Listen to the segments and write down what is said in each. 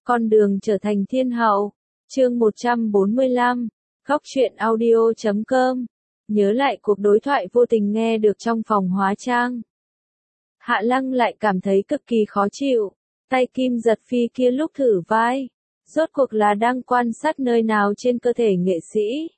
Con đường trở thành thiên hậu. Chương 145. Góc truyện audio.com. Nhớ lại cuộc đối thoại vô tình nghe được trong phòng hóa trang. Hạ Lăng lại cảm thấy cực kỳ khó chịu. Tay Kim Giật Phi kia lúc thử vai, rốt cuộc là đang quan sát nơi nào trên cơ thể nghệ sĩ.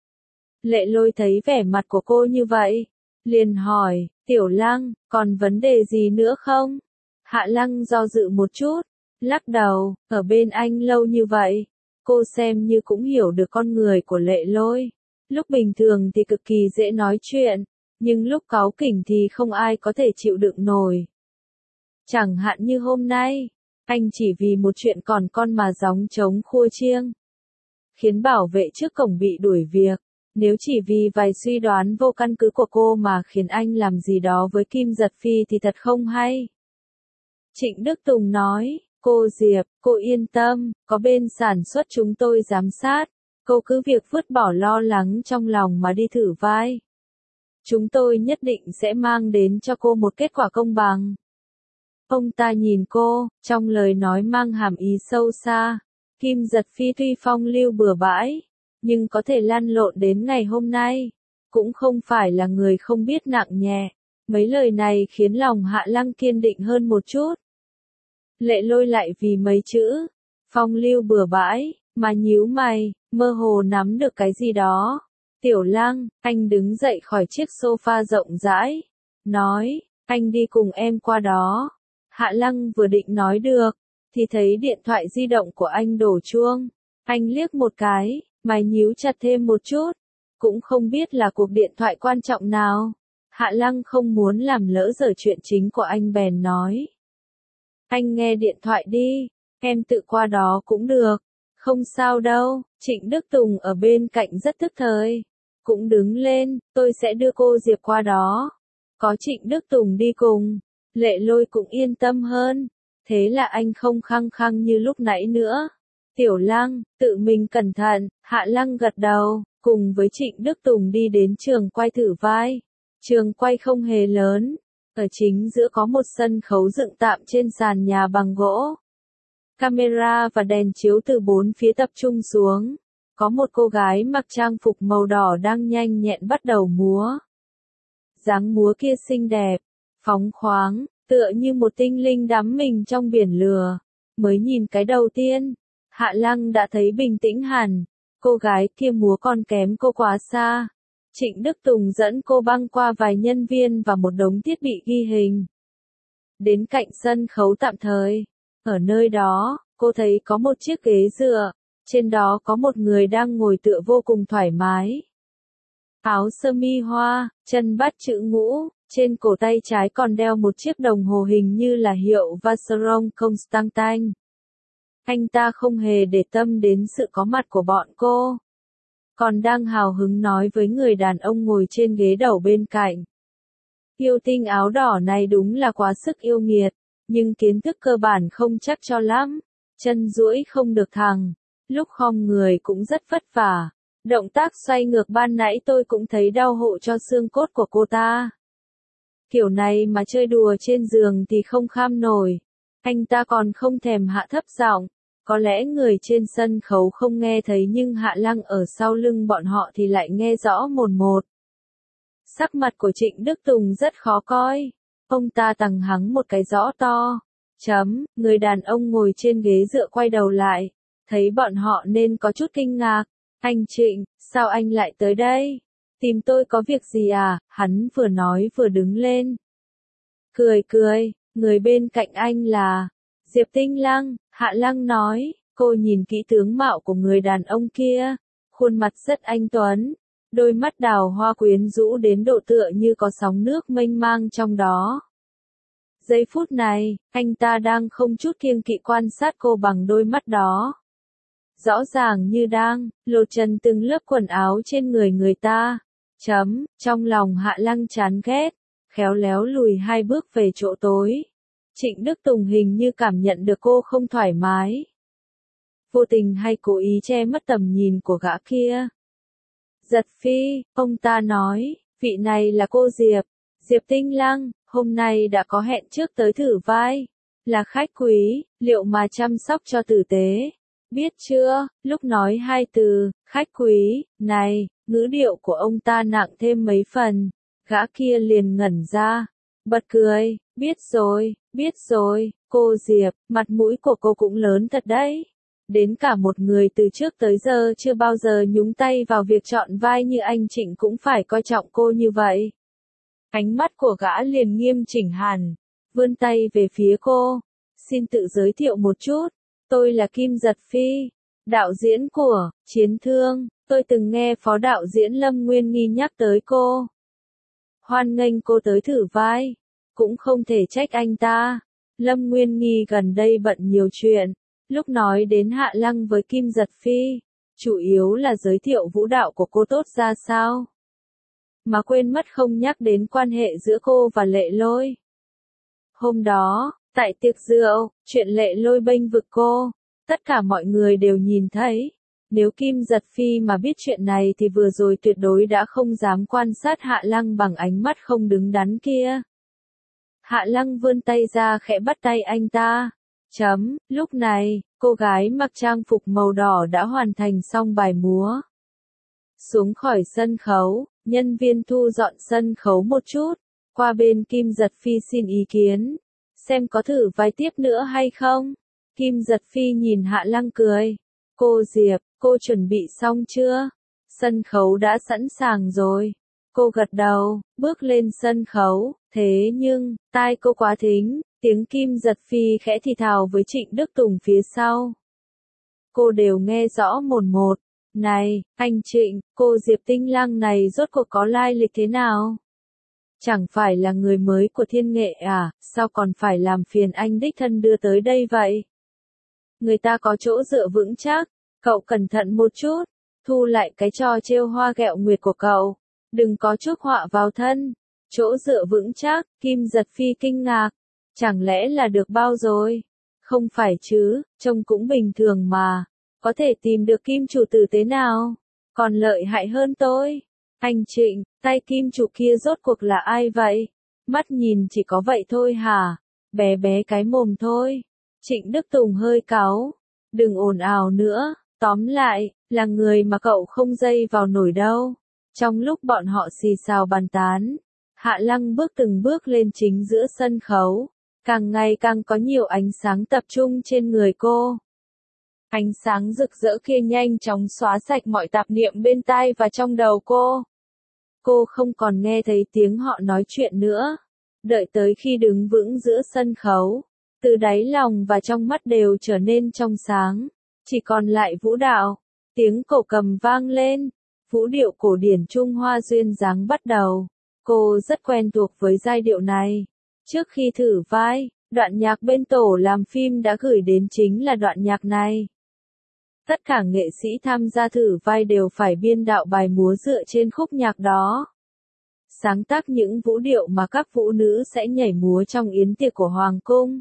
Lệ Lôi thấy vẻ mặt của cô như vậy, liền hỏi, Tiểu Lăng, còn vấn đề gì nữa không? Hạ Lăng do dự một chút, lắc đầu, ở bên anh lâu như vậy, cô xem như cũng hiểu được con người của Lệ Lôi. Lúc bình thường thì cực kỳ dễ nói chuyện, nhưng lúc cáu kỉnh thì không ai có thể chịu đựng nổi. Chẳng hạn như hôm nay, anh chỉ vì một chuyện còn con mà gióng trống khua chiêng, khiến bảo vệ trước cổng bị đuổi việc. Nếu chỉ vì vài suy đoán vô căn cứ của cô mà khiến anh làm gì đó với Kim Giật Phi thì thật không hay. Trịnh Đức Tùng nói, cô Diệp, cô yên tâm, có bên sản xuất chúng tôi giám sát, cô cứ việc vứt bỏ lo lắng trong lòng mà đi thử vai. Chúng tôi nhất định sẽ mang đến cho cô một kết quả công bằng. Ông ta nhìn cô, trong lời nói mang hàm ý sâu xa. Kim Giật Phi tuy phong lưu bừa bãi, nhưng có thể lăn lộn đến ngày hôm nay, cũng không phải là người không biết nặng nhẹ. Mấy lời này khiến lòng Hạ Lăng kiên định hơn một chút. Lệ Lôi lại vì mấy chữ phong lưu bừa bãi mà nhíu mày, mơ hồ nắm được cái gì đó. Tiểu Lăng, anh đứng dậy khỏi chiếc sofa rộng rãi, nói, anh đi cùng em qua đó. Hạ Lăng vừa định nói được, thì thấy điện thoại di động của anh đổ chuông. Anh liếc một cái, mày nhíu chặt thêm một chút, cũng không biết là cuộc điện thoại quan trọng nào. Hạ Lăng không muốn làm lỡ dở chuyện chính của anh bèn nói. Anh nghe điện thoại đi, em tự qua đó cũng được. Không sao đâu, Trịnh Đức Tùng ở bên cạnh rất tức thời. Cũng đứng lên, tôi sẽ đưa cô Diệp qua đó. Có Trịnh Đức Tùng đi cùng, Lệ Lôi cũng yên tâm hơn. Thế là anh không khăng khăng như lúc nãy nữa. Tiểu Lăng, tự mình cẩn thận. Hạ Lăng gật đầu, cùng với Trịnh Đức Tùng đi đến trường quay thử vai. Trường quay không hề lớn, ở chính giữa có một sân khấu dựng tạm trên sàn nhà bằng gỗ. Camera và đèn chiếu từ bốn phía tập trung xuống. Có một cô gái mặc trang phục màu đỏ đang nhanh nhẹn bắt đầu múa. Dáng múa kia xinh đẹp, phóng khoáng, tựa như một tinh linh đắm mình trong biển lửa. Mới nhìn cái đầu tiên, Hạ Lăng đã thấy bình tĩnh hẳn. Cô gái kia múa còn kém cô quá xa. Trịnh Đức Tùng dẫn cô băng qua vài nhân viên và một đống thiết bị ghi hình. Đến cạnh sân khấu tạm thời. Ở nơi đó, cô thấy có một chiếc ghế dựa. Trên đó có một người đang ngồi tựa vô cùng thoải mái. Áo sơ mi hoa, chân bắt chữ ngũ, trên cổ tay trái còn đeo một chiếc đồng hồ hình như là hiệu Vacheron Constantin. Anh ta không hề để tâm đến sự có mặt của bọn cô, còn đang hào hứng nói với người đàn ông ngồi trên ghế đầu bên cạnh. Yêu tinh áo đỏ này đúng là quá sức yêu nghiệt, nhưng kiến thức cơ bản không chắc cho lắm, chân duỗi không được thẳng, lúc khom người cũng rất vất vả. Động tác xoay ngược ban nãy tôi cũng thấy đau hộ cho xương cốt của cô ta. Kiểu này mà chơi đùa trên giường thì không kham nổi. Anh ta còn không thèm hạ thấp giọng. Có lẽ người trên sân khấu không nghe thấy nhưng Hạ Lăng ở sau lưng bọn họ thì lại nghe rõ mồn một. Sắc mặt của Trịnh Đức Tùng rất khó coi. Ông ta tằng hắng một cái rõ to. Người đàn ông ngồi trên ghế dựa quay đầu lại. Thấy bọn họ nên có chút kinh ngạc. Anh Trịnh, sao anh lại tới đây? Tìm tôi có việc gì à? Hắn vừa nói vừa đứng lên. Cười, người bên cạnh anh là Diệp Tinh Lăng. Hạ Lăng nói, cô nhìn kỹ tướng mạo của người đàn ông kia. Khuôn mặt rất anh tuấn, đôi mắt đào hoa quyến rũ đến độ tựa như có sóng nước mênh mang trong đó. Giây phút này, anh ta đang không chút kiêng kỵ quan sát cô bằng đôi mắt đó. Rõ ràng như đang lột trần từng lớp quần áo trên người ta. Trong lòng Hạ Lăng chán ghét, khéo léo lùi hai bước về chỗ tối. Trịnh Đức Tùng hình như cảm nhận được cô không thoải mái. Vô tình hay cố ý che mất tầm nhìn của gã kia. Giật Phi, ông ta nói, vị này là cô Diệp. Diệp Tinh Lăng, hôm nay đã có hẹn trước tới thử vai. là khách quý, liệu mà chăm sóc cho tử tế. Biết chưa, lúc nói hai từ, khách quý, này, ngữ điệu của ông ta nặng thêm mấy phần. Gã kia liền ngẩn ra, bật cười, biết rồi, cô Diệp, mặt mũi của cô cũng lớn thật đấy. Đến cả một người từ trước tới giờ chưa bao giờ nhúng tay vào việc chọn vai như anh Trịnh cũng phải coi trọng cô như vậy. Ánh mắt của gã liền nghiêm chỉnh hẳn, vươn tay về phía cô. Xin tự giới thiệu một chút, tôi là Kim Giật Phi, đạo diễn của Chiến Thương, tôi từng nghe phó đạo diễn Lâm Nguyên Nghi nhắc tới cô. Hoan nghênh cô tới thử vai, cũng không thể trách anh ta. Lâm Nguyên Nghi gần đây bận nhiều chuyện, lúc nói đến Hạ Lăng với Kim Giật Phi, chủ yếu là giới thiệu vũ đạo của cô tốt ra sao. Mà quên mất không nhắc đến quan hệ giữa cô và Lệ Lôi. Hôm đó, tại tiệc rượu, chuyện Lệ Lôi bênh vực cô, tất cả mọi người đều nhìn thấy. Nếu Kim Giật Phi mà biết chuyện này thì vừa rồi tuyệt đối đã không dám quan sát Hạ Lăng bằng ánh mắt không đứng đắn kia. Hạ Lăng vươn tay ra khẽ bắt tay anh ta. Lúc này, cô gái mặc trang phục màu đỏ đã hoàn thành xong bài múa. Xuống khỏi sân khấu, nhân viên thu dọn sân khấu một chút, qua bên Kim Giật Phi xin ý kiến, xem có thử vai tiếp nữa hay không. Kim Giật Phi nhìn Hạ Lăng cười. Cô Diệp, cô chuẩn bị xong chưa? Sân khấu đã sẵn sàng rồi. Cô gật đầu, bước lên sân khấu, thế nhưng, tai cô quá thính, tiếng Kim Giật Phi khẽ thì thào với Trịnh Đức Tùng phía sau. Cô đều nghe rõ mồn một. Này, anh Trịnh, cô Diệp Tinh Lang này rốt cuộc có lai lịch thế nào? Chẳng phải là người mới của Thiên Nghệ à, sao còn phải làm phiền anh đích thân đưa tới đây vậy? Người ta có chỗ dựa vững chắc, cậu cẩn thận một chút, thu lại cái trò trêu hoa ghẹo nguyệt của cậu, đừng có chuốc họa vào thân. Chỗ dựa vững chắc, Kim Giật Phi kinh ngạc, chẳng lẽ là được bao rồi? Không phải chứ, trông cũng bình thường mà, có thể tìm được kim chủ tử thế nào? Còn lợi hại hơn tôi. Anh Trịnh, tay kim chủ kia rốt cuộc là ai vậy? Mắt nhìn chỉ có vậy thôi hả? Bé bé cái mồm thôi. Trịnh Đức Tùng hơi cáu. Đừng ồn ào nữa, tóm lại, là người mà cậu không dây vào nổi đâu. Trong lúc bọn họ xì xào bàn tán, Hạ Lăng bước từng bước lên chính giữa sân khấu. Càng ngày càng có nhiều ánh sáng tập trung trên người cô. Ánh sáng rực rỡ kia nhanh chóng xóa sạch mọi tạp niệm bên tai và trong đầu cô. Cô không còn nghe thấy tiếng họ nói chuyện nữa. Đợi tới khi đứng vững giữa sân khấu, từ đáy lòng và trong mắt đều trở nên trong sáng. Chỉ còn lại vũ đạo. Tiếng cổ cầm vang lên. Vũ điệu cổ điển Trung Hoa duyên dáng bắt đầu. Cô rất quen thuộc với giai điệu này. Trước khi thử vai, đoạn nhạc bên tổ làm phim đã gửi đến chính là đoạn nhạc này. Tất cả nghệ sĩ tham gia thử vai đều phải biên đạo bài múa dựa trên khúc nhạc đó. Sáng tác những vũ điệu mà các vũ nữ sẽ nhảy múa trong yến tiệc của Hoàng cung.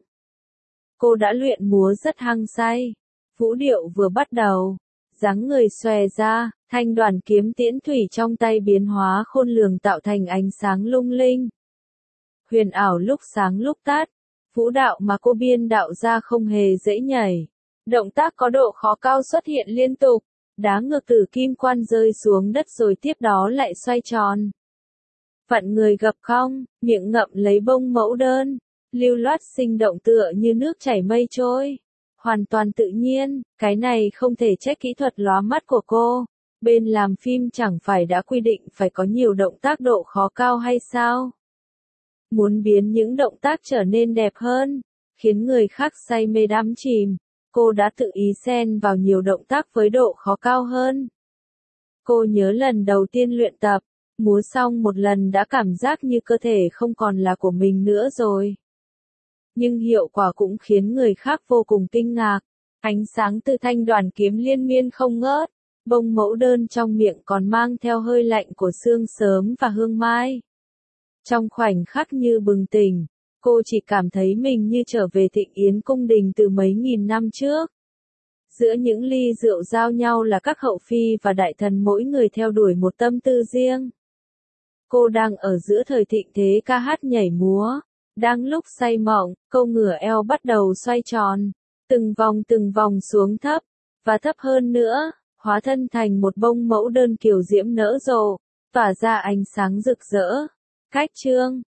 Cô đã luyện múa rất hăng say. Vũ điệu vừa bắt đầu, dáng người xòe ra, thanh đoàn kiếm tiễn thủy trong tay biến hóa khôn lường tạo thành ánh sáng lung linh. Huyền ảo lúc sáng lúc tắt, vũ đạo mà cô biên đạo ra không hề dễ nhảy. Động tác có độ khó cao xuất hiện liên tục, đá ngược từ kim quan rơi xuống đất rồi tiếp đó lại xoay tròn. Vặn người gập cong, miệng ngậm lấy bông mẫu đơn, lưu loát sinh động tựa như nước chảy mây trôi. Hoàn toàn tự nhiên, cái này không thể trách kỹ thuật lóa mắt của cô. Bên làm phim chẳng phải đã quy định phải có nhiều động tác độ khó cao hay sao? Muốn biến những động tác trở nên đẹp hơn, khiến người khác say mê đắm chìm, cô đã tự ý xen vào nhiều động tác với độ khó cao hơn. Cô nhớ lần đầu tiên luyện tập, múa xong một lần đã cảm giác như cơ thể không còn là của mình nữa rồi. Nhưng hiệu quả cũng khiến người khác vô cùng kinh ngạc. Ánh sáng từ thanh đoàn kiếm liên miên không ngớt, bông mẫu đơn trong miệng còn mang theo hơi lạnh của sương sớm và hương mai. Trong khoảnh khắc như bừng tỉnh, cô chỉ cảm thấy mình như trở về Thịnh Yến cung đình từ mấy nghìn năm trước. Giữa những ly rượu giao nhau là các hậu phi và đại thần mỗi người theo đuổi một tâm tư riêng. Cô đang ở giữa thời thịnh thế ca hát nhảy múa, Đang lúc say mộng, câu ngửa eo bắt đầu xoay tròn, từng vòng xuống thấp, và thấp hơn nữa, hóa thân thành một bông mẫu đơn kiều diễm nở rộ, tỏa ra ánh sáng rực rỡ. Khách trương